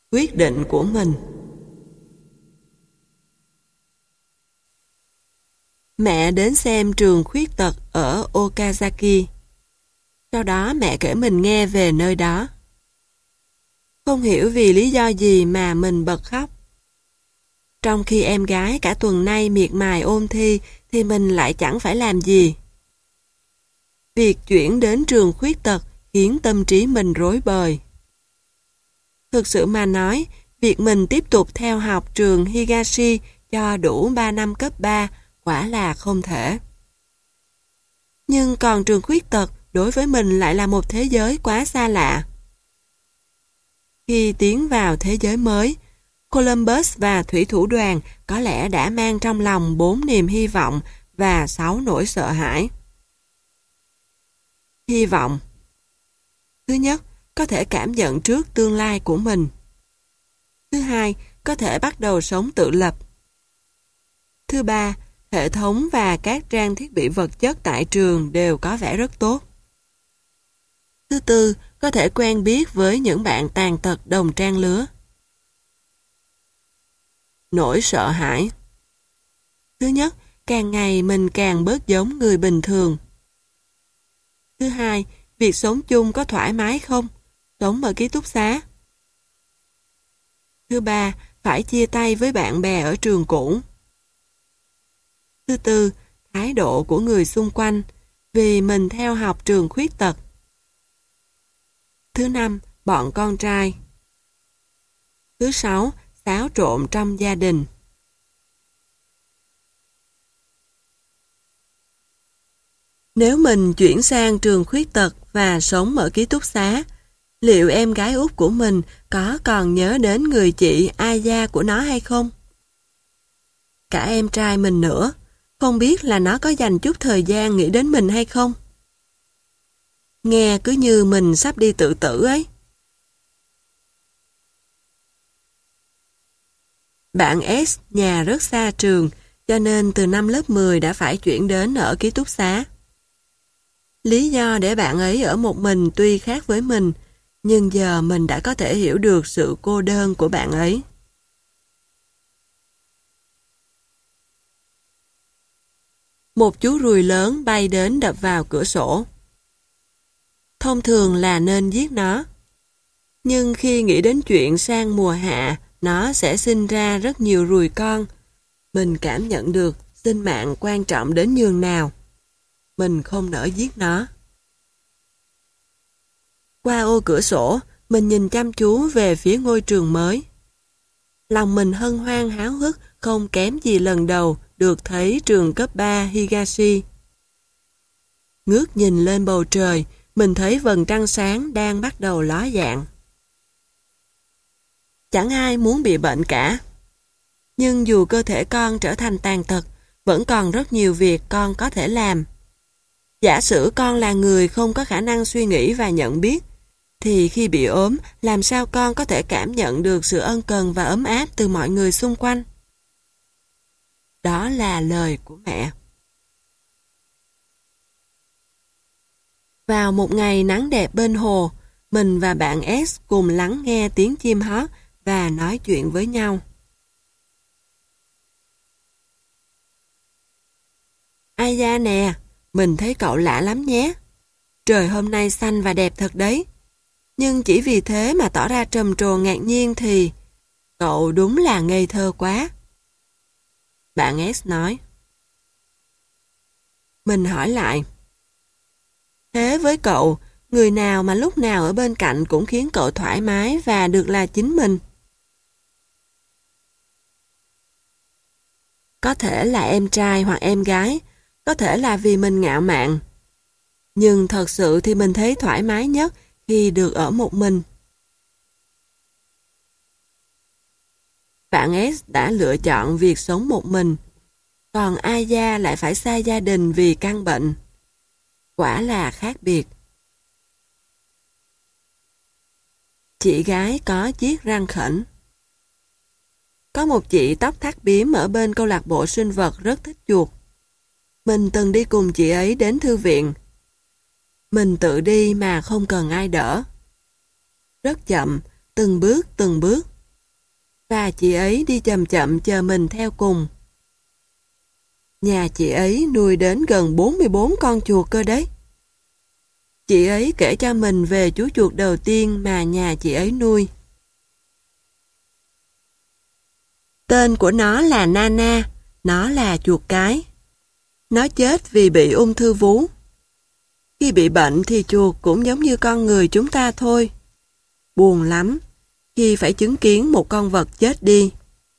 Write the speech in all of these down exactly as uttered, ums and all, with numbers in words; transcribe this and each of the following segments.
Quyết định của mình. Mẹ đến xem trường khuyết tật ở Okazaki. Sau đó mẹ kể mình nghe về nơi đó. Không hiểu vì lý do gì mà mình bật khóc. Trong khi em gái cả tuần nay miệt mài ôn thi thì mình lại chẳng phải làm gì. Việc chuyển đến trường khuyết tật khiến tâm trí mình rối bời. Thực sự mà nói, việc mình tiếp tục theo học trường Higashi cho đủ ba năm cấp ba quả là không thể. Nhưng còn trường khuyết tật đối với mình lại là một thế giới quá xa lạ. Khi tiến vào thế giới mới, Columbus và thủy thủ đoàn có lẽ đã mang trong lòng bốn niềm hy vọng và sáu nỗi sợ hãi. Hy vọng. Thứ nhất, có thể cảm nhận trước tương lai của mình. Thứ hai, có thể bắt đầu sống tự lập. Thứ ba, hệ thống và các trang thiết bị vật chất tại trường đều có vẻ rất tốt. Thứ tư, có thể quen biết với những bạn tàn tật đồng trang lứa. Nỗi sợ hãi. Thứ nhất, càng ngày mình càng bớt giống người bình thường. Thứ hai, việc sống chung có thoải mái không? Sống ở ký túc xá. Thứ ba, phải chia tay với bạn bè ở trường cũ. Thứ tư, thái độ của người xung quanh vì mình theo học trường khuyết tật. Thứ năm, bọn con trai. Thứ sáu, xáo trộn trong gia đình. Nếu mình chuyển sang trường khuyết tật và sống ở ký túc xá, liệu em gái út của mình có còn nhớ đến người chị Aya của nó hay không? Cả em trai mình nữa, không biết là nó có dành chút thời gian nghĩ đến mình hay không? Nghe cứ như mình sắp đi tự tử ấy. Bạn S nhà rất xa trường, cho nên từ năm lớp mười đã phải chuyển đến ở ký túc xá. Lý do để bạn ấy ở một mình tuy khác với mình, nhưng giờ mình đã có thể hiểu được sự cô đơn của bạn ấy. Một chú ruồi lớn bay đến đập vào cửa sổ. Thông thường là nên giết nó. Nhưng khi nghĩ đến chuyện sang mùa hạ, nó sẽ sinh ra rất nhiều ruồi con. Mình cảm nhận được sinh mạng quan trọng đến nhường nào. Mình không nỡ giết nó. Qua ô cửa sổ, mình nhìn chăm chú về phía ngôi trường mới. Lòng mình hân hoan háo hức không kém gì lần đầu được thấy trường cấp ba Higashi. Ngước nhìn lên bầu trời, mình thấy vầng trăng sáng đang bắt đầu ló dạng. Chẳng ai muốn bị bệnh cả. Nhưng dù cơ thể con trở thành tàn tật, vẫn còn rất nhiều việc con có thể làm. Giả sử con là người không có khả năng suy nghĩ và nhận biết, thì khi bị ốm, làm sao con có thể cảm nhận được sự ân cần và ấm áp từ mọi người xung quanh? Đó là lời của mẹ. Vào một ngày nắng đẹp bên hồ, mình và bạn S cùng lắng nghe tiếng chim hót và nói chuyện với nhau. Aya nè, mình thấy cậu lạ lắm nhé. Trời hôm nay xanh và đẹp thật đấy. Nhưng chỉ vì thế mà tỏ ra trầm trồ ngạc nhiên thì cậu đúng là ngây thơ quá. Bạn S nói. Mình hỏi lại. Thế với cậu, người nào mà lúc nào ở bên cạnh cũng khiến cậu thoải mái và được là chính mình? Có thể là em trai hoặc em gái, có thể là vì mình ngạo mạn. Nhưng thật sự thì mình thấy thoải mái nhất khi được ở một mình. Bạn S đã lựa chọn việc sống một mình, còn Aya lại phải xa gia đình vì căn bệnh. Quả là khác biệt. Chị gái có chiếc răng khểnh. Có một chị tóc thắt bím ở bên câu lạc bộ sinh vật rất thích chuột. Mình từng đi cùng chị ấy đến thư viện. Mình tự đi mà không cần ai đỡ. Rất chậm, từng bước từng bước. và chị ấy đi chậm chậm chờ mình theo cùng. Nhà chị ấy nuôi đến gần bốn mươi bốn con chuột cơ đấy. Chị ấy kể cho mình về chú chuột đầu tiên mà nhà chị ấy nuôi. Tên của nó là Nana, nó là chuột cái. Nó chết vì bị ung thư vú. Khi bị bệnh thì chuột cũng giống như con người chúng ta thôi. Buồn lắm khi phải chứng kiến một con vật chết đi.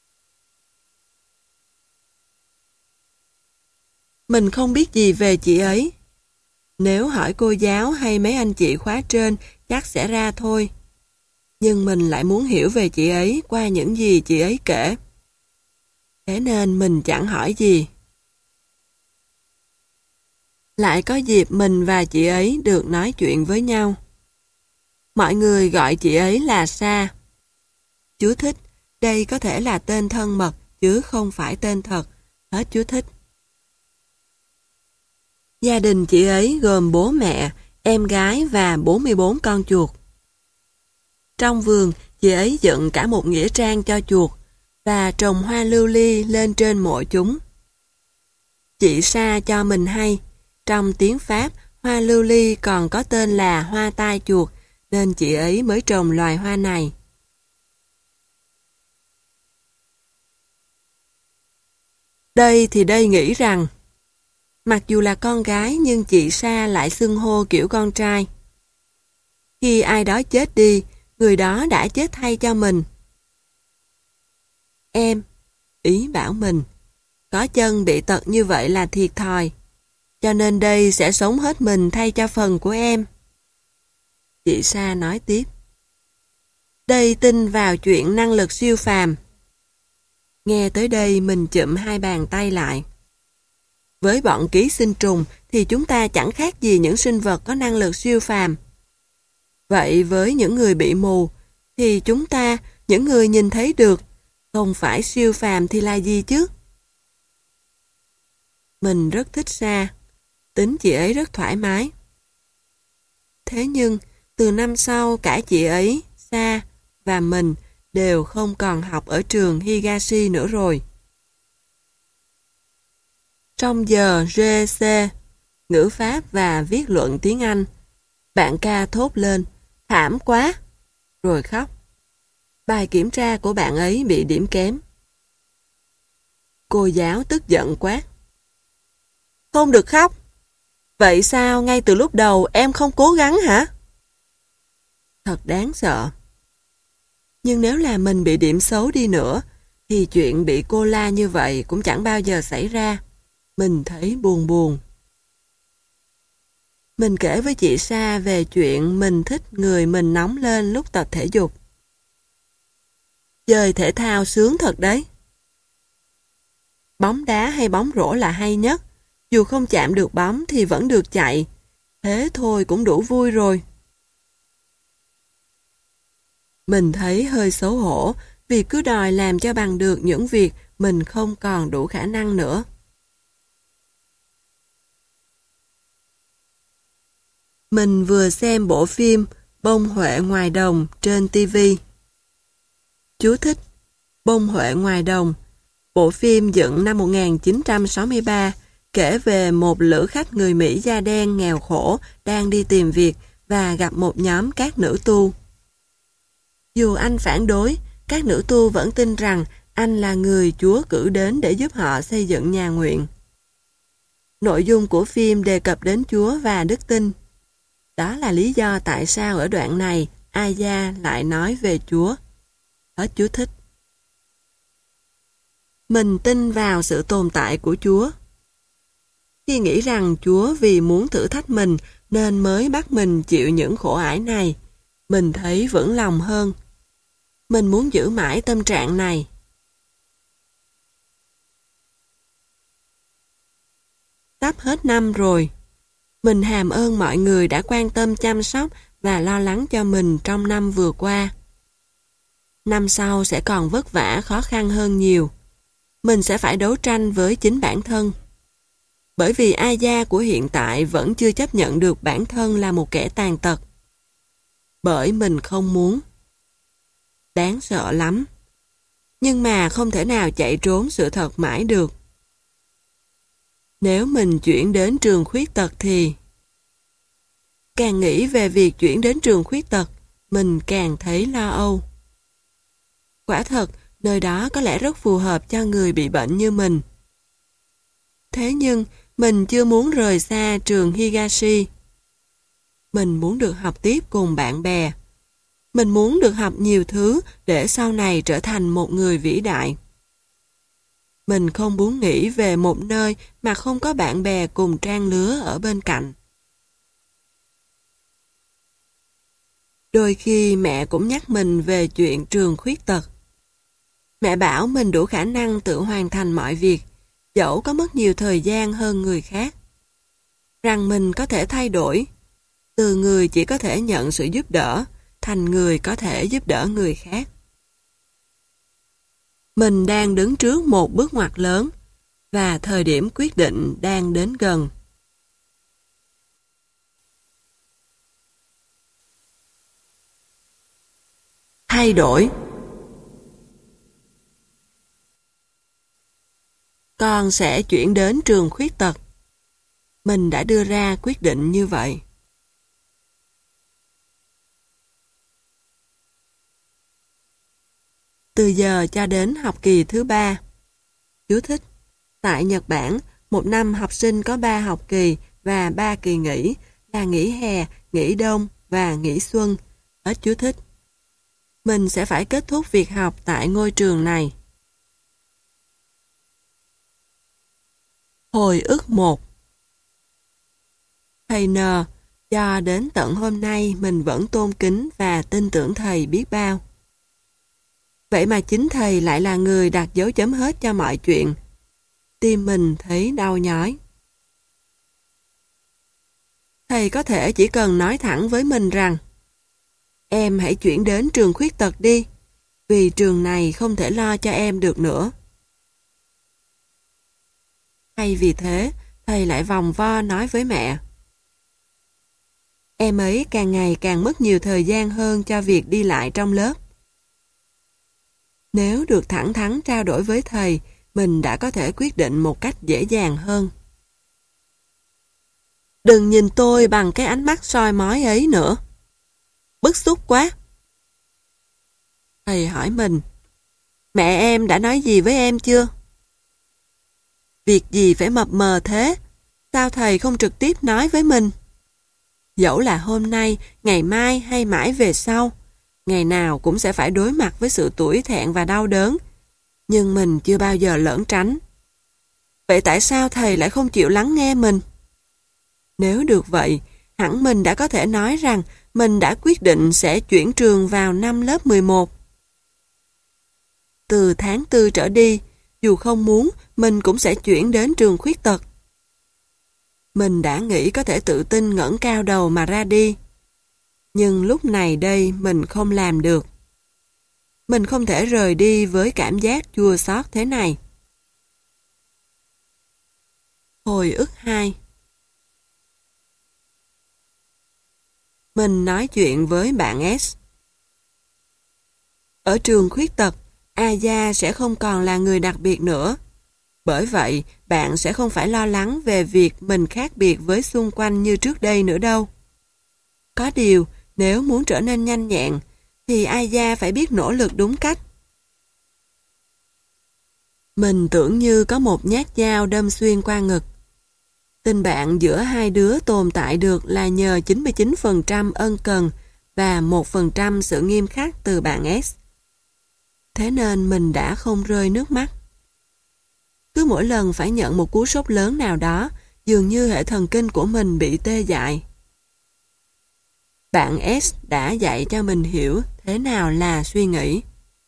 Mình không biết gì về chị ấy. Nếu hỏi cô giáo hay mấy anh chị khóa trên chắc sẽ ra thôi. Nhưng mình lại muốn hiểu về chị ấy qua những gì chị ấy kể. Thế nên mình chẳng hỏi gì. Lại có dịp mình và chị ấy được nói chuyện với nhau. Mọi người gọi chị ấy là Sa. Chú thích, đây có thể là tên thân mật chứ không phải tên thật. Hết chú thích. Gia đình chị ấy gồm bố mẹ, em gái và bốn mươi bốn con chuột. Trong vườn, chị ấy dựng cả một nghĩa trang cho chuột và trồng hoa lưu ly lên trên mộ chúng. Chị Sa cho mình hay, trong tiếng Pháp, hoa lưu ly còn có tên là hoa tai chuột, nên chị ấy mới trồng loài hoa này. Đây thì đây nghĩ rằng, mặc dù là con gái nhưng chị Sa lại xưng hô kiểu con trai. Khi ai đó chết đi, người đó đã chết thay cho mình. Em, ý bảo mình, có chân bị tật như vậy là thiệt thòi, cho nên đây sẽ sống hết mình thay cho phần của em. Chị Sa nói tiếp. Đây tin vào chuyện năng lực siêu phàm. Nghe tới đây mình chụm hai bàn tay lại. Với bọn ký sinh trùng thì chúng ta chẳng khác gì những sinh vật có năng lực siêu phàm. Vậy với những người bị mù thì chúng ta, những người nhìn thấy được, không phải siêu phàm thì là gì chứ? Mình rất thích Sa, tính chị ấy rất thoải mái. Thế nhưng, từ năm sau cả chị ấy, Sa và mình đều không còn học ở trường Higashi nữa rồi. Trong giờ giê xê, ngữ pháp và viết luận tiếng Anh, bạn ca thốt lên, thảm quá, rồi khóc. Bài kiểm tra của bạn ấy bị điểm kém. Cô giáo tức giận quát. Không được khóc. Vậy sao ngay từ lúc đầu em không cố gắng hả? Thật đáng sợ. Nhưng nếu là mình bị điểm xấu đi nữa, thì chuyện bị cô la như vậy cũng chẳng bao giờ xảy ra. Mình thấy buồn buồn. Mình kể với chị Sa về chuyện mình thích người mình nóng lên lúc tập thể dục. Chơi thể thao sướng thật đấy. Bóng đá hay bóng rổ là hay nhất. Dù không chạm được bóng thì vẫn được chạy. Thế thôi cũng đủ vui rồi. Mình thấy hơi xấu hổ vì cứ đòi làm cho bằng được những việc mình không còn đủ khả năng nữa. Mình vừa xem bộ phim Bông Huệ Ngoài Đồng trên ti vi. Chú thích: Bông Huệ Ngoài Đồng, bộ phim dựng năm một nghìn chín trăm sáu mươi ba, kể về một lữ khách người Mỹ da đen nghèo khổ đang đi tìm việc và gặp một nhóm các nữ tu. Dù anh phản đối, các nữ tu vẫn tin rằng anh là người Chúa cử đến để giúp họ xây dựng nhà nguyện. Nội dung của phim đề cập đến Chúa và đức tin. Đó là lý do tại sao ở đoạn này Aya lại nói về Chúa. Hết chú thích. Mình tin vào sự tồn tại của Chúa. Khi nghĩ rằng Chúa vì muốn thử thách mình nên mới bắt mình chịu những khổ ải này, mình thấy vững lòng hơn. Mình muốn giữ mãi tâm trạng này. Sắp hết năm rồi. Mình hàm ơn mọi người đã quan tâm chăm sóc và lo lắng cho mình trong năm vừa qua. Năm sau sẽ còn vất vả khó khăn hơn nhiều. Mình sẽ phải đấu tranh với chính bản thân. Bởi vì Aya của hiện tại vẫn chưa chấp nhận được bản thân là một kẻ tàn tật. Bởi mình không muốn. Đáng sợ lắm. nhưng mà không thể nào chạy trốn sự thật mãi được. Nếu mình chuyển đến trường khuyết tật thì... Càng nghĩ về việc chuyển đến trường khuyết tật, mình càng thấy lo âu. Quả thật, nơi đó có lẽ rất phù hợp cho người bị bệnh như mình. Thế nhưng, mình chưa muốn rời xa trường Higashi. Mình muốn được học tiếp cùng bạn bè. Mình muốn được học nhiều thứ để sau này trở thành một người vĩ đại. Mình không muốn nghĩ về một nơi mà không có bạn bè cùng trang lứa ở bên cạnh. Đôi khi mẹ cũng nhắc mình về chuyện trường khuyết tật. Mẹ bảo mình đủ khả năng tự hoàn thành mọi việc, dẫu có mất nhiều thời gian hơn người khác. Rằng mình có thể thay đổi, từ người chỉ có thể nhận sự giúp đỡ, thành người có thể giúp đỡ người khác. Mình đang đứng trước một bước ngoặt lớn, và thời điểm quyết định đang đến gần. Thay đổi. Con sẽ chuyển đến trường khuyết tật. Mình đã đưa ra quyết định như vậy. Từ giờ cho đến học kỳ thứ ba. Chú thích. Tại Nhật Bản, một năm học sinh có ba học kỳ và ba kỳ nghỉ là nghỉ hè, nghỉ đông và nghỉ xuân. Hết chú thích. Mình sẽ phải kết thúc việc học tại ngôi trường này. Hồi ức một. Thầy N, cho đến tận hôm nay mình vẫn tôn kính và tin tưởng thầy biết bao. Vậy mà chính thầy lại là người đặt dấu chấm hết cho mọi chuyện. Tim mình thấy đau nhói. Thầy có thể chỉ cần nói thẳng với mình rằng em hãy chuyển đến trường khuyết tật đi, vì trường này không thể lo cho em được nữa. Hay vì thế, thầy lại vòng vo nói với mẹ. Em ấy càng ngày càng mất nhiều thời gian hơn cho việc đi lại trong lớp. Nếu được thẳng thắn trao đổi với thầy, mình đã có thể quyết định một cách dễ dàng hơn. Đừng nhìn tôi bằng cái ánh mắt soi mói ấy nữa. Bức xúc quá. Thầy hỏi mình, mẹ em đã nói gì với em chưa? Việc gì phải mập mờ thế? Sao thầy không trực tiếp nói với mình? Dẫu là hôm nay, ngày mai hay mãi về sau, ngày nào cũng sẽ phải đối mặt với sự tủi thẹn và đau đớn. Nhưng mình chưa bao giờ lẩn tránh. Vậy tại sao thầy lại không chịu lắng nghe mình? Nếu được vậy, hẳn mình đã có thể nói rằng mình đã quyết định sẽ chuyển trường vào năm lớp mười một. Từ tháng tư trở đi, dù không muốn, mình cũng sẽ chuyển đến trường khuyết tật. Mình đã nghĩ có thể tự tin ngẩng cao đầu mà ra đi. Nhưng lúc này đây mình không làm được. Mình không thể rời đi với cảm giác chua xót thế này. Hồi ức hai. Mình nói chuyện với bạn S. Ở trường khuyết tật, Aya sẽ không còn là người đặc biệt nữa. Bởi vậy, bạn sẽ không phải lo lắng về việc mình khác biệt với xung quanh như trước đây nữa đâu. Có điều, nếu muốn trở nên nhanh nhẹn, thì Aya phải biết nỗ lực đúng cách. Mình tưởng như có một nhát dao đâm xuyên qua ngực. Tình bạn giữa hai đứa tồn tại được là nhờ chín mươi chín phần trăm ân cần và một phần trăm sự nghiêm khắc từ bạn S. Thế nên mình đã không rơi nước mắt. Cứ mỗi lần phải nhận một cú sốc lớn nào đó, dường như hệ thần kinh của mình bị tê dại. Bạn S đã dạy cho mình hiểu thế nào là suy nghĩ.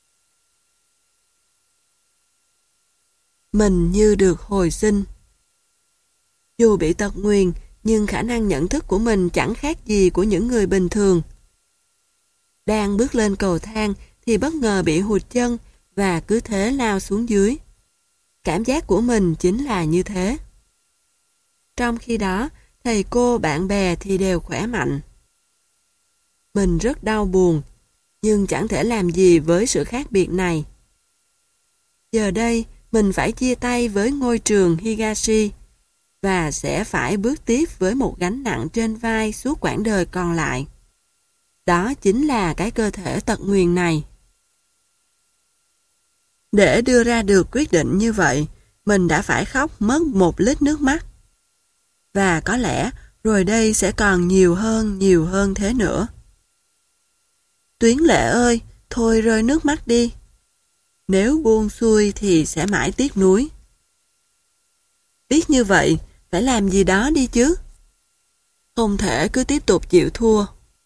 Mình như được hồi sinh. Dù bị tật nguyền, nhưng khả năng nhận thức của mình chẳng khác gì của những người bình thường. Đang bước lên cầu thang thì bất ngờ bị hụt chân và cứ thế lao xuống dưới. Cảm giác của mình chính là như thế. Trong khi đó, thầy cô, bạn bè thì đều khỏe mạnh. Mình rất đau buồn, nhưng chẳng thể làm gì với sự khác biệt này. Giờ đây, mình phải chia tay với ngôi trường Higashi và sẽ phải bước tiếp với một gánh nặng trên vai suốt quãng đời còn lại. Đó chính là cái cơ thể tật nguyền này. Để đưa ra được quyết định như vậy, mình đã phải khóc mất một lít nước mắt. Và có lẽ rồi đây sẽ còn nhiều hơn, nhiều hơn thế nữa. Tuyến Lệ ơi, thôi rơi nước mắt đi. Nếu buông xuôi thì sẽ mãi tiếc nuối. Biết như vậy, phải làm gì đó đi chứ. Không thể cứ tiếp tục chịu thua.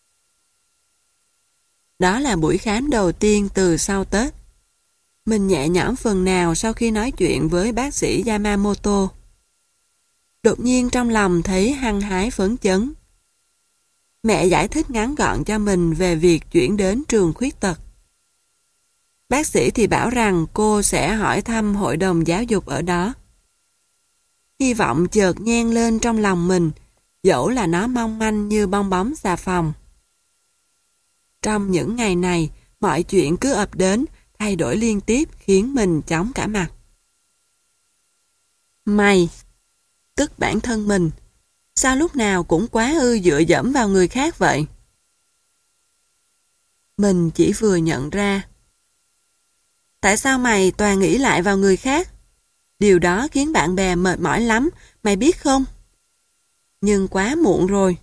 Đó là buổi khám đầu tiên từ sau Tết. Mình nhẹ nhõm phần nào sau khi nói chuyện với bác sĩ Yamamoto. Đột nhiên trong lòng thấy hăng hái phấn chấn. Mẹ giải thích ngắn gọn cho mình về việc chuyển đến trường khuyết tật. Bác sĩ thì bảo rằng cô sẽ hỏi thăm hội đồng giáo dục ở đó. Hy vọng chợt nhen lên trong lòng mình, dẫu là nó mong manh như bong bóng xà phòng. Trong những ngày này, mọi chuyện cứ ập đến, thay đổi liên tiếp khiến mình chóng cả mặt. Mày, tức bản thân mình, sao lúc nào cũng quá ư dựa dẫm vào người khác vậy? Mình chỉ vừa nhận ra. Tại sao mày toàn nghĩ lại vào người khác? Điều đó khiến bạn bè mệt mỏi lắm, mày biết không? Nhưng quá muộn rồi.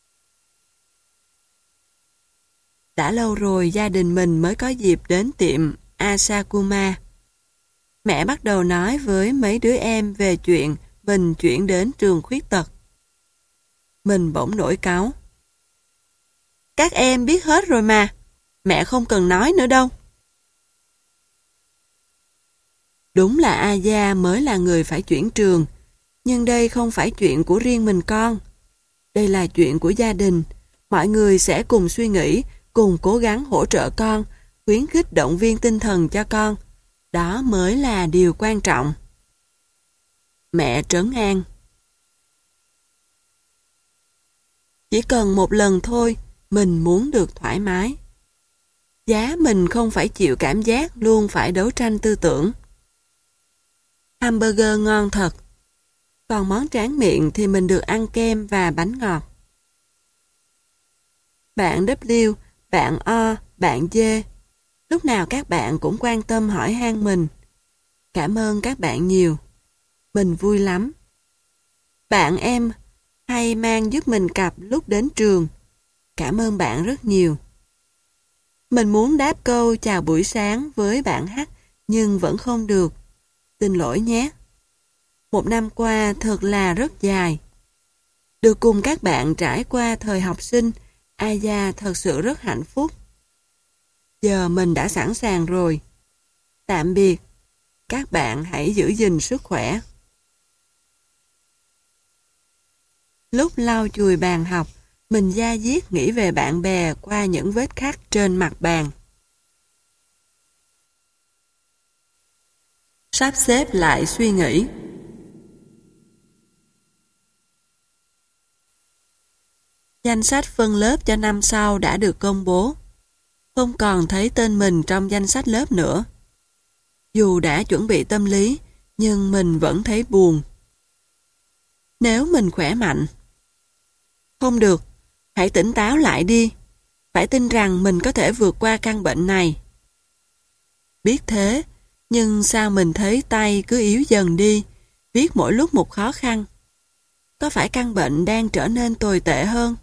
Đã lâu rồi gia đình mình mới có dịp đến tiệm Asakuma. Mẹ bắt đầu nói với mấy đứa em về chuyện mình chuyển đến trường khuyết tật. Mình bỗng nổi cáu. Các em biết hết rồi mà, mẹ không cần nói nữa đâu. Đúng là Aya mới là người phải chuyển trường, nhưng đây không phải chuyện của riêng mình con. Đây là chuyện của gia đình, mọi người sẽ cùng suy nghĩ, cùng cố gắng hỗ trợ con, khuyến khích động viên tinh thần cho con. Đó mới là điều quan trọng. Mẹ trấn an. Chỉ cần một lần thôi, mình muốn được thoải mái. Giá mình không phải chịu cảm giác luôn phải đấu tranh tư tưởng. Hamburger ngon thật. Còn món tráng miệng thì mình được ăn kem và bánh ngọt. Bạn W, bạn O, bạn D, lúc nào các bạn cũng quan tâm hỏi han mình. Cảm ơn các bạn nhiều. Mình vui lắm. Bạn em hay mang giúp mình cặp lúc đến trường. Cảm ơn bạn rất nhiều. Mình muốn đáp câu chào buổi sáng với bạn H nhưng vẫn không được. Xin lỗi nhé. Một năm qua thật là rất dài. Được cùng các bạn trải qua thời học sinh, Aya thật sự rất hạnh phúc. Giờ mình đã sẵn sàng rồi. Tạm biệt. Các bạn hãy giữ gìn sức khỏe. Lúc lau chùi bàn học, mình da diết nghĩ về bạn bè qua những vết khắc trên mặt bàn. Sắp xếp lại suy nghĩ. Danh sách phân lớp cho năm sau đã được công bố. Không còn thấy tên mình trong danh sách lớp nữa. Dù đã chuẩn bị tâm lý, nhưng mình vẫn thấy buồn. Nếu mình khỏe mạnh. Không được, hãy tỉnh táo lại đi. Phải tin rằng mình có thể vượt qua căn bệnh này. Biết thế, nhưng sao mình thấy tay cứ yếu dần đi, viết mỗi lúc một khó khăn. Có phải căn bệnh đang trở nên tồi tệ hơn?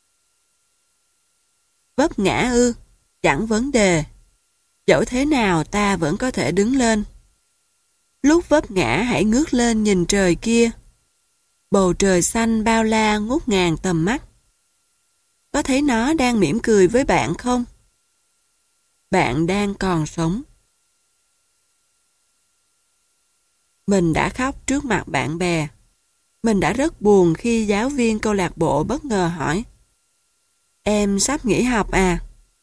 Vấp ngã ư, chẳng vấn đề. Dẫu thế nào ta vẫn có thể đứng lên. Lúc vấp ngã hãy ngước lên nhìn trời kia. Bầu trời xanh bao la ngút ngàn tầm mắt. Có thấy nó đang mỉm cười với bạn không? Bạn đang còn sống. Mình đã khóc trước mặt bạn bè. Mình đã rất buồn khi giáo viên câu lạc bộ bất ngờ hỏi: Em sắp nghỉ học à?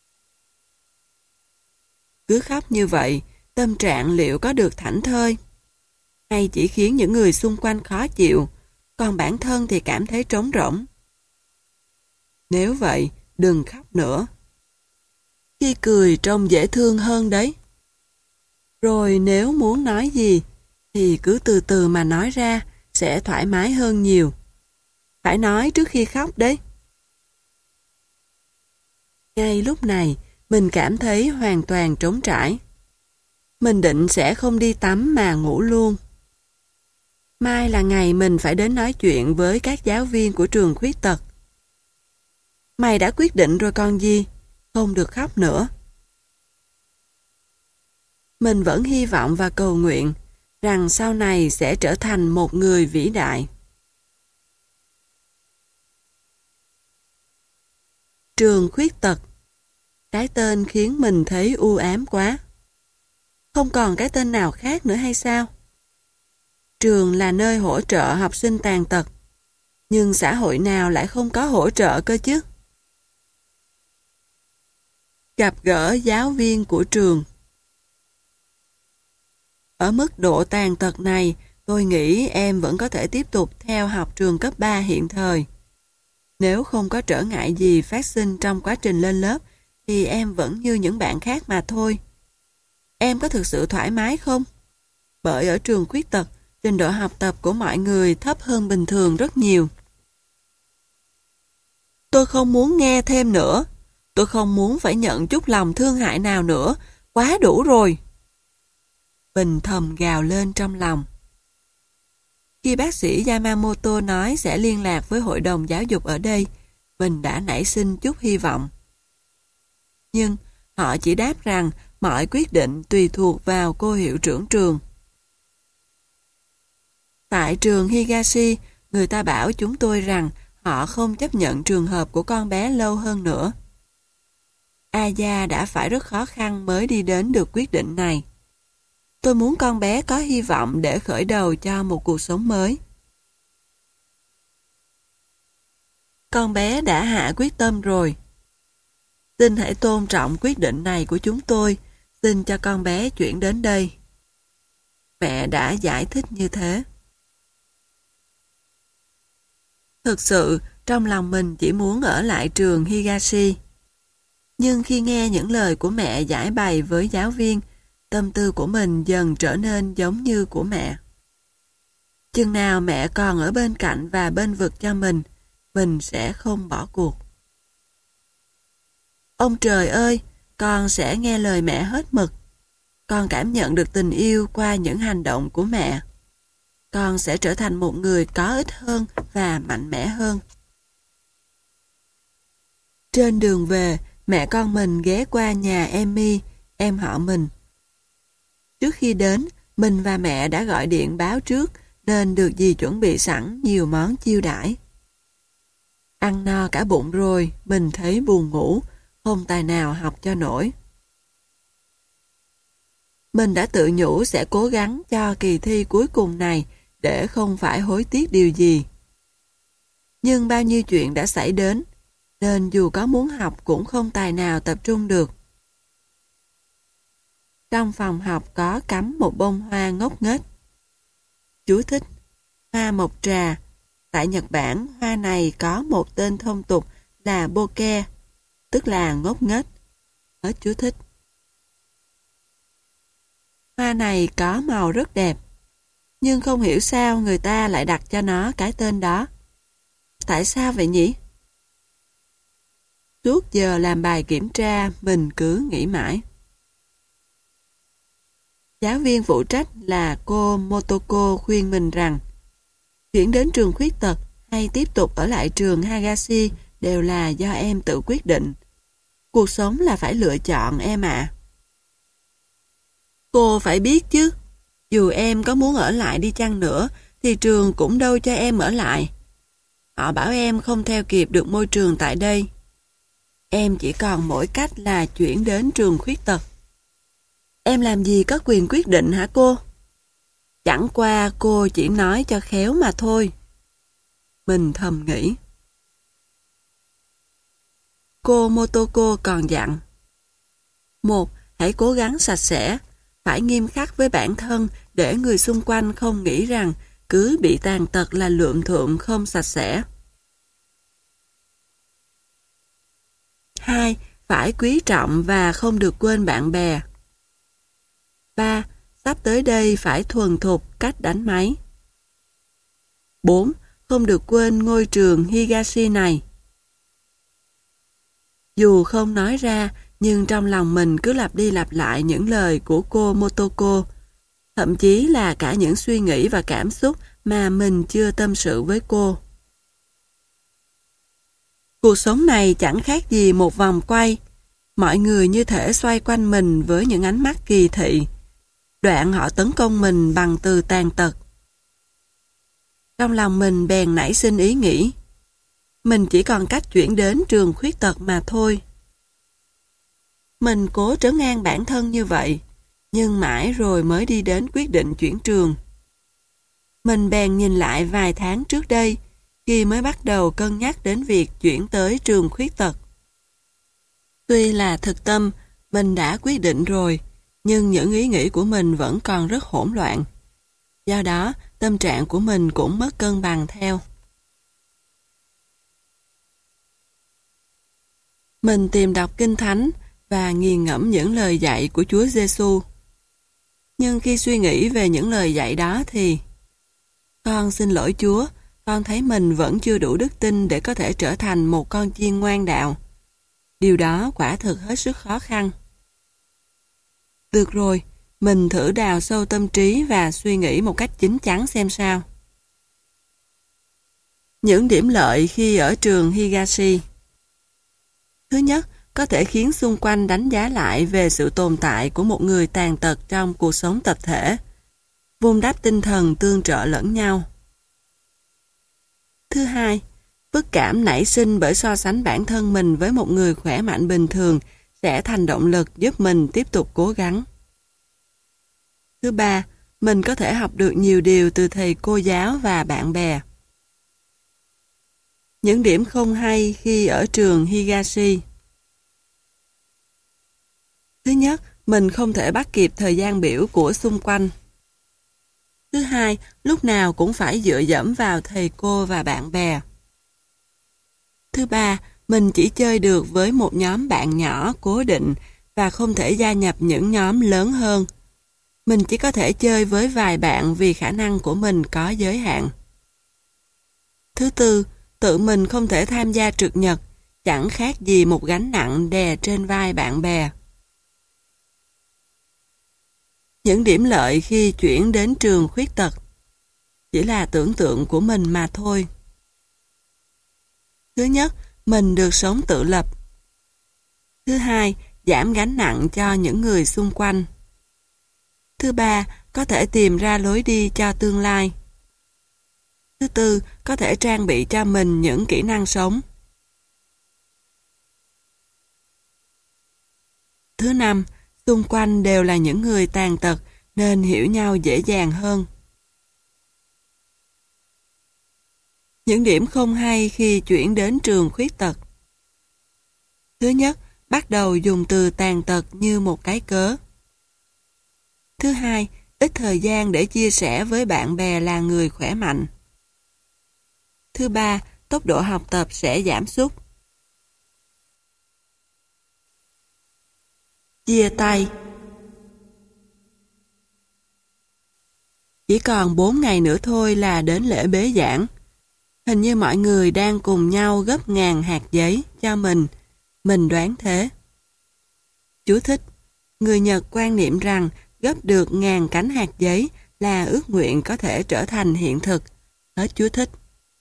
Cứ khóc như vậy, tâm trạng liệu có được thảnh thơi? Hay chỉ khiến những người xung quanh khó chịu, còn bản thân thì cảm thấy trống rỗng? Nếu vậy, đừng khóc nữa. Khi cười trông dễ thương hơn đấy. Rồi nếu muốn nói gì, thì cứ từ từ mà nói ra, sẽ thoải mái hơn nhiều. Phải nói trước khi khóc đấy. Ngay lúc này, mình cảm thấy hoàn toàn trống trải. Mình định sẽ không đi tắm mà ngủ luôn. Mai là ngày mình phải đến nói chuyện với các giáo viên của trường khuyết tật. Mày đã quyết định rồi con gì? Không được khóc nữa. Mình vẫn hy vọng và cầu nguyện rằng sau này sẽ trở thành một người vĩ đại. Trường khuyết tật. Cái tên khiến mình thấy u ám quá. Không còn cái tên nào khác nữa hay sao? Trường là nơi hỗ trợ học sinh tàn tật. Nhưng xã hội nào lại không có hỗ trợ cơ chứ? Gặp gỡ giáo viên của trường. Ở mức độ tàn tật này, tôi nghĩ em vẫn có thể tiếp tục theo học trường cấp ba hiện thời. Nếu không có trở ngại gì phát sinh trong quá trình lên lớp, thì em vẫn như những bạn khác mà thôi. Em có thực sự thoải mái không? Bởi ở trường khuyết tật, trình độ học tập của mọi người thấp hơn bình thường rất nhiều. Tôi không muốn nghe thêm nữa. Tôi không muốn phải nhận chút lòng thương hại nào nữa. Quá đủ rồi. Bình thầm gào lên trong lòng. Khi bác sĩ Yamamoto nói sẽ liên lạc với hội đồng giáo dục ở đây, mình đã nảy sinh chút hy vọng. Nhưng họ chỉ đáp rằng mọi quyết định tùy thuộc vào cô hiệu trưởng trường. Tại trường Higashi, người ta bảo chúng tôi rằng họ không chấp nhận trường hợp của con bé lâu hơn nữa. Aya đã phải rất khó khăn mới đi đến được quyết định này. Tôi muốn con bé có hy vọng để khởi đầu cho một cuộc sống mới. Con bé đã hạ quyết tâm rồi. Xin hãy tôn trọng quyết định này của chúng tôi. Xin cho con bé chuyển đến đây. Mẹ đã giải thích như thế. Thực sự, trong lòng mình chỉ muốn ở lại trường Higashi. Nhưng khi nghe những lời của mẹ giải bày với giáo viên, tâm tư của mình dần trở nên giống như của mẹ. Chừng nào mẹ còn ở bên cạnh và bên vực cho mình, mình sẽ không bỏ cuộc. Ông trời ơi, con sẽ nghe lời mẹ hết mực. Con cảm nhận được tình yêu qua những hành động của mẹ. Con sẽ trở thành một người có ích hơn và mạnh mẽ hơn. Trên đường về, mẹ con mình ghé qua nhà Emmy, em họ mình. Trước khi đến, mình và mẹ đã gọi điện báo trước nên được dì chuẩn bị sẵn nhiều món chiêu đãi. Ăn no cả bụng rồi, mình thấy buồn ngủ, không tài nào học cho nổi. Mình đã tự nhủ sẽ cố gắng cho kỳ thi cuối cùng này để không phải hối tiếc điều gì. Nhưng bao nhiêu chuyện đã xảy đến, nên dù có muốn học cũng không tài nào tập trung được. Trong phòng học có cắm một bông hoa ngốc nghếch. Chú thích: hoa mộc trà. Tại Nhật Bản, hoa này có một tên thông tục là bokeh, tức là ngốc nghếch. Hết chú thích. Hoa này có màu rất đẹp, nhưng không hiểu sao người ta lại đặt cho nó cái tên đó. Tại sao vậy nhỉ? Suốt giờ làm bài kiểm tra, mình cứ nghĩ mãi. Giáo viên phụ trách là cô Motoko khuyên mình rằng chuyển đến trường khuyết tật hay tiếp tục ở lại trường Higashi đều là do em tự quyết định. Cuộc sống là phải lựa chọn em ạ. Cô phải biết chứ, dù em có muốn ở lại đi chăng nữa thì trường cũng đâu cho em ở lại. Họ bảo em không theo kịp được môi trường tại đây. Em chỉ còn mỗi cách là chuyển đến trường khuyết tật. Em làm gì có quyền quyết định hả cô? Chẳng qua cô chỉ nói cho khéo mà thôi. Mình thầm nghĩ. Cô Motoko còn dặn. Một, hãy cố gắng sạch sẽ, phải nghiêm khắc với bản thân để người xung quanh không nghĩ rằng cứ bị tàn tật là lượm thượm không sạch sẽ. Hai, phải quý trọng và không được quên bạn bè. ba. Sắp tới đây phải thuần thục cách đánh máy. bốn. Không được quên ngôi trường Higashi này. Dù không nói ra, nhưng trong lòng mình cứ lặp đi lặp lại những lời của cô Motoko, thậm chí là cả những suy nghĩ và cảm xúc mà mình chưa tâm sự với cô. Cuộc sống này chẳng khác gì một vòng quay. Mọi người như thể xoay quanh mình với những ánh mắt kỳ thị. Đoạn họ tấn công mình bằng từ tàn tật. Trong lòng mình bèn nảy sinh ý nghĩ, mình chỉ còn cách chuyển đến trường khuyết tật mà thôi. Mình cố trấn an bản thân như vậy, nhưng mãi rồi mới đi đến quyết định chuyển trường. Mình bèn nhìn lại vài tháng trước đây, khi mới bắt đầu cân nhắc đến việc chuyển tới trường khuyết tật. Tuy là thực tâm, mình đã quyết định rồi, nhưng những ý nghĩ của mình vẫn còn rất hỗn loạn. Do đó, tâm trạng của mình cũng mất cân bằng theo. Mình tìm đọc Kinh Thánh và nghiền ngẫm những lời dạy của Chúa Giêsu. Nhưng khi suy nghĩ về những lời dạy đó thì con xin lỗi Chúa, con thấy mình vẫn chưa đủ đức tin để có thể trở thành một con chiên ngoan đạo. Điều đó quả thực hết sức khó khăn. Được rồi, mình thử đào sâu tâm trí và suy nghĩ một cách chín chắn xem sao. Những điểm lợi khi ở trường Higashi. Thứ nhất, có thể khiến xung quanh đánh giá lại về sự tồn tại của một người tàn tật trong cuộc sống tập thể, vun đắp tinh thần tương trợ lẫn nhau. Thứ hai, phức cảm nảy sinh bởi so sánh bản thân mình với một người khỏe mạnh bình thường sẽ thành động lực giúp mình tiếp tục cố gắng. Thứ ba, mình có thể học được nhiều điều từ thầy cô giáo và bạn bè. Những điểm không hay khi ở trường Higashi. Thứ nhất, mình không thể bắt kịp thời gian biểu của xung quanh. Thứ hai, lúc nào cũng phải dựa dẫm vào thầy cô và bạn bè. Thứ ba, mình chỉ chơi được với một nhóm bạn nhỏ cố định và không thể gia nhập những nhóm lớn hơn. Mình chỉ có thể chơi với vài bạn vì khả năng của mình có giới hạn. Thứ tư, tự mình không thể tham gia trực nhật, chẳng khác gì một gánh nặng đè trên vai bạn bè. Những điểm lợi khi chuyển đến trường khuyết tật chỉ là tưởng tượng của mình mà thôi. Thứ nhất, mình được sống tự lập. Thứ hai, giảm gánh nặng cho những người xung quanh. Thứ ba, có thể tìm ra lối đi cho tương lai. Thứ tư, có thể trang bị cho mình những kỹ năng sống. Thứ năm, xung quanh đều là những người tàn tật nên hiểu nhau dễ dàng hơn. Những điểm không hay khi chuyển đến trường khuyết tật. Thứ nhất, bắt đầu dùng từ tàn tật như một cái cớ. Thứ hai, ít thời gian để chia sẻ với bạn bè là người khỏe mạnh. Thứ ba, tốc độ học tập sẽ giảm sút. Chia tay. Chỉ còn bốn ngày nữa thôi là đến lễ bế giảng. Hình như mọi người đang cùng nhau gấp ngàn hạt giấy cho mình. Mình đoán thế. Chú thích. Người Nhật quan niệm rằng gấp được ngàn cánh hạt giấy là ước nguyện có thể trở thành hiện thực. Hết chú thích.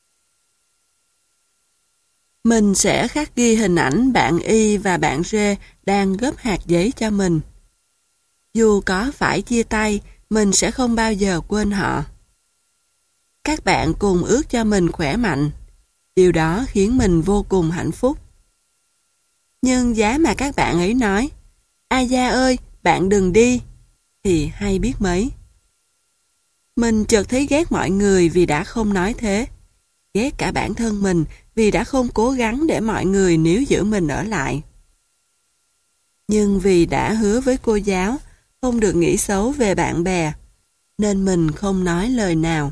Mình sẽ khắc ghi hình ảnh bạn Y và bạn G đang gấp hạt giấy cho mình. Dù có phải chia tay, mình sẽ không bao giờ quên họ. Các bạn cùng ước cho mình khỏe mạnh. Điều đó khiến mình vô cùng hạnh phúc. Nhưng giá mà các bạn ấy nói, "A Gia ơi, bạn đừng đi", thì hay biết mấy. Mình chợt thấy ghét mọi người vì đã không nói thế. Ghét cả bản thân mình vì đã không cố gắng để mọi người níu giữ mình ở lại. Nhưng vì đã hứa với cô giáo không được nghĩ xấu về bạn bè, nên mình không nói lời nào.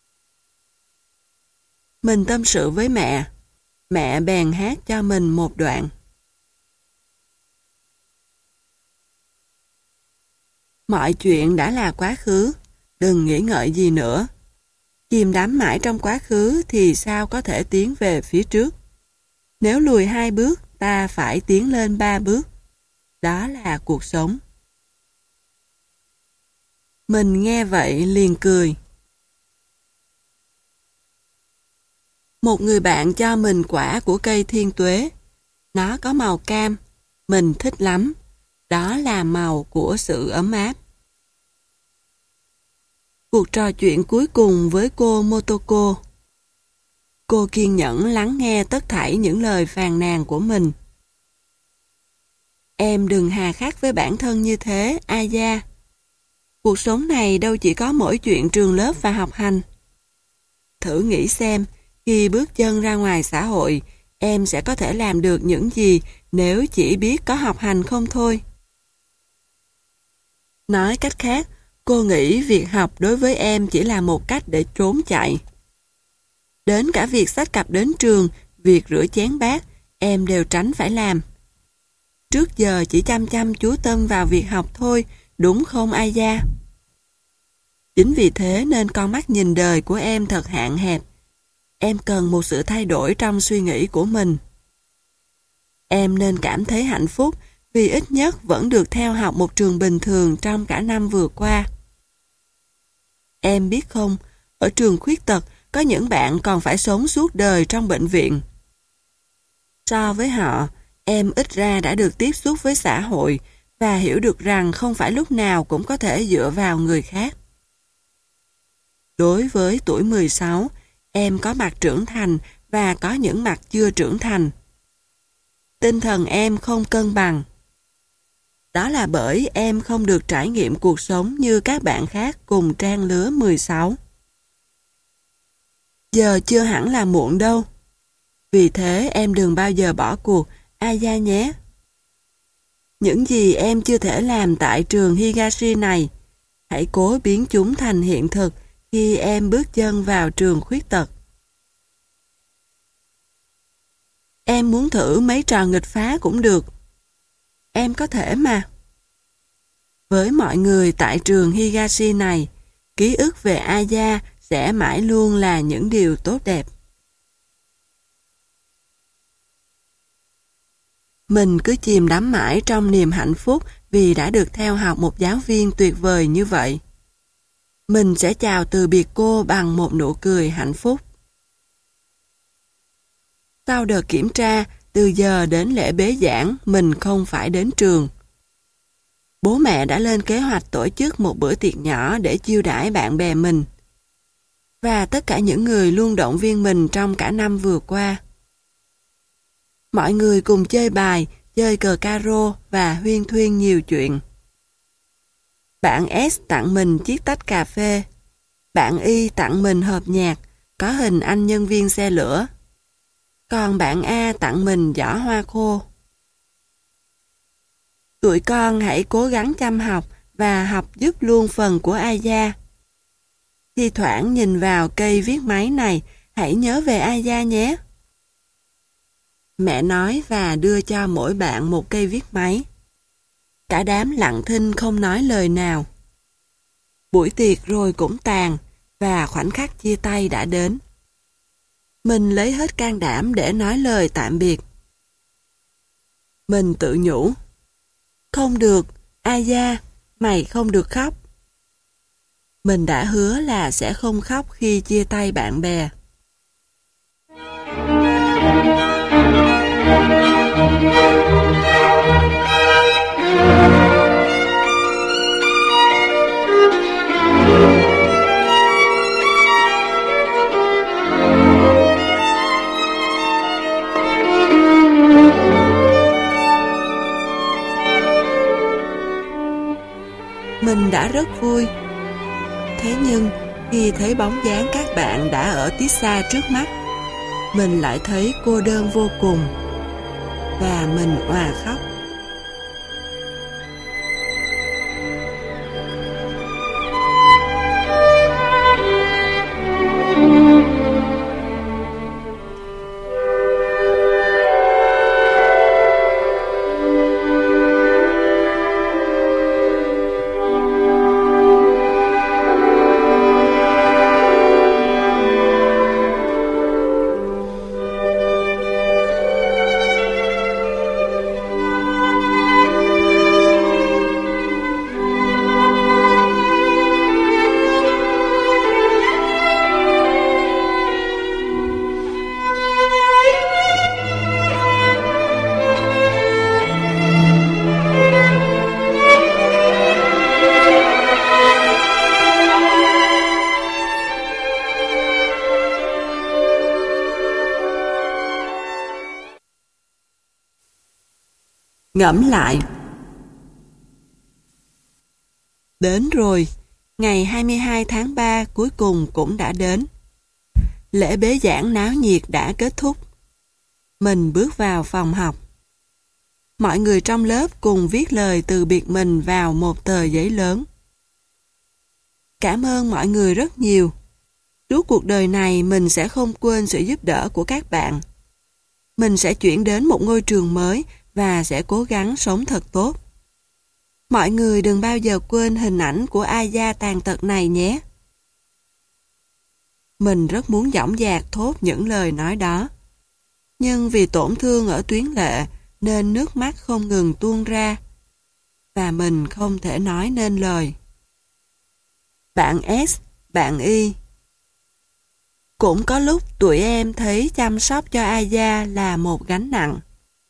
Mình tâm sự với mẹ. Mẹ bèn hát cho mình một đoạn. Mọi chuyện đã là quá khứ, đừng nghĩ ngợi gì nữa. Chìm đắm mãi trong quá khứ thì sao có thể tiến về phía trước. Nếu lùi hai bước, ta phải tiến lên ba bước. Đó là cuộc sống. Mình nghe vậy liền cười. Một người bạn cho mình quả của cây thiên tuế. Nó có màu cam. Mình thích lắm. Đó là màu của sự ấm áp. Cuộc trò chuyện cuối cùng với cô Motoko. Cô kiên nhẫn lắng nghe tất thảy những lời phàn nàn của mình. Em đừng hà khắc với bản thân như thế, Aya. Cuộc sống này đâu chỉ có mỗi chuyện trường lớp và học hành. Thử nghĩ xem, khi bước chân ra ngoài xã hội, em sẽ có thể làm được những gì nếu chỉ biết có học hành không thôi. Nói cách khác, cô nghĩ việc học đối với em chỉ là một cách để trốn chạy. Đến cả việc xách cặp đến trường, việc rửa chén bát, em đều tránh phải làm. Trước giờ chỉ chăm chăm chú tâm vào việc học thôi, đúng không Aya? Chính vì thế nên con mắt nhìn đời của em thật hạn hẹp. Em cần một sự thay đổi trong suy nghĩ của mình. Em nên cảm thấy hạnh phúc vì ít nhất vẫn được theo học một trường bình thường trong cả năm vừa qua. Em biết không, ở trường khuyết tật có những bạn còn phải sống suốt đời trong bệnh viện. So với họ, em ít ra đã được tiếp xúc với xã hội và hiểu được rằng không phải lúc nào cũng có thể dựa vào người khác. Đối với tuổi mười sáu, em có mặt trưởng thành và có những mặt chưa trưởng thành. Tinh thần em không cân bằng. Đó là bởi em không được trải nghiệm cuộc sống như các bạn khác cùng trang lứa mười sáu. Giờ chưa hẳn là muộn đâu. Vì thế em đừng bao giờ bỏ cuộc, Aya nhé. Những gì em chưa thể làm tại trường Higashi này, hãy cố biến chúng thành hiện thực khi em bước chân vào trường khuyết tật. Em muốn thử mấy trò nghịch phá cũng được. Em có thể mà. Với mọi người tại trường Higashi này, ký ức về Aya sẽ mãi luôn là những điều tốt đẹp. Mình cứ chìm đắm mãi trong niềm hạnh phúc vì đã được theo học một giáo viên tuyệt vời như vậy. Mình sẽ chào từ biệt cô bằng một nụ cười hạnh phúc. Sau đợt kiểm tra, từ giờ đến lễ bế giảng, mình không phải đến trường. Bố mẹ đã lên kế hoạch tổ chức một bữa tiệc nhỏ để chiêu đãi bạn bè mình. Và tất cả những người luôn động viên mình trong cả năm vừa qua. Mọi người cùng chơi bài, chơi cờ caro và huyên thuyên nhiều chuyện. Bạn S tặng mình chiếc tách cà phê. Bạn Y tặng mình hộp nhạc, có hình anh nhân viên xe lửa. Còn bạn A tặng mình giỏ hoa khô. Tụi con hãy cố gắng chăm học và học giúp luôn phần của Aya. Thi thoảng nhìn vào cây viết máy này, hãy nhớ về Aya nhé. Mẹ nói và đưa cho mỗi bạn một cây viết máy. Cả đám lặng thinh không nói lời nào. Buổi tiệc rồi cũng tàn và khoảnh khắc chia tay đã đến. Mình lấy hết can đảm để nói lời tạm biệt. Mình tự nhủ. Không được, Aya, mày không được khóc. Mình đã hứa là sẽ không khóc khi chia tay bạn bè. Mình đã rất vui. Thế nhưng, khi thấy bóng dáng các bạn đã ở tít xa trước mắt, mình lại thấy cô đơn vô cùng. Và mình òa khóc. Ngẫm lại. Đến rồi, ngày hai mươi hai tháng ba cuối cùng cũng đã đến. Lễ bế giảng náo nhiệt đã kết thúc. Mình bước vào phòng học. Mọi người trong lớp cùng viết lời từ biệt mình vào một tờ giấy lớn. Cảm ơn mọi người rất nhiều. Suốt cuộc đời này mình sẽ không quên sự giúp đỡ của các bạn. Mình sẽ chuyển đến một ngôi trường mới và sẽ cố gắng sống thật tốt. Mọi người đừng bao giờ quên hình ảnh của Aya tàn tật này nhé. Mình rất muốn dõng dạc thốt những lời nói đó. Nhưng vì tổn thương ở tuyến lệ nên nước mắt không ngừng tuôn ra. Và mình không thể nói nên lời. Bạn S, bạn Y. Cũng có lúc tụi em thấy chăm sóc cho Aya là một gánh nặng.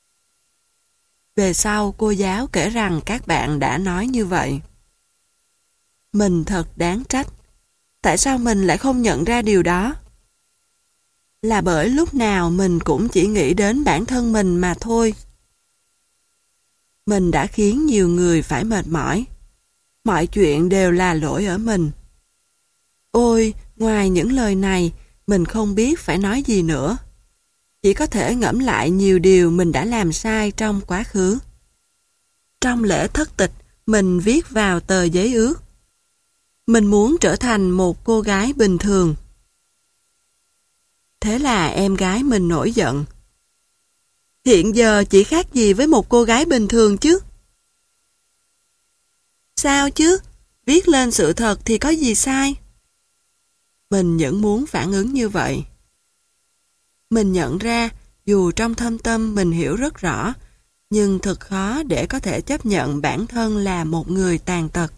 Về sau cô giáo kể rằng các bạn đã nói như vậy. Mình thật đáng trách. Tại sao mình lại không nhận ra điều đó? Là bởi lúc nào mình cũng chỉ nghĩ đến bản thân mình mà thôi. Mình đã khiến nhiều người phải mệt mỏi. Mọi chuyện đều là lỗi ở mình. Ôi, ngoài những lời này, mình không biết phải nói gì nữa. Chỉ có thể ngẫm lại nhiều điều mình đã làm sai trong quá khứ. Trong lễ thất tịch, mình viết vào tờ giấy ước. Mình muốn trở thành một cô gái bình thường. Thế là em gái mình nổi giận. Hiện giờ chỉ khác gì với một cô gái bình thường chứ? Sao chứ? Viết lên sự thật thì có gì sai? Mình vẫn muốn phản ứng như vậy. Mình nhận ra, dù trong thâm tâm mình hiểu rất rõ, nhưng thật khó để có thể chấp nhận bản thân là một người tàn tật.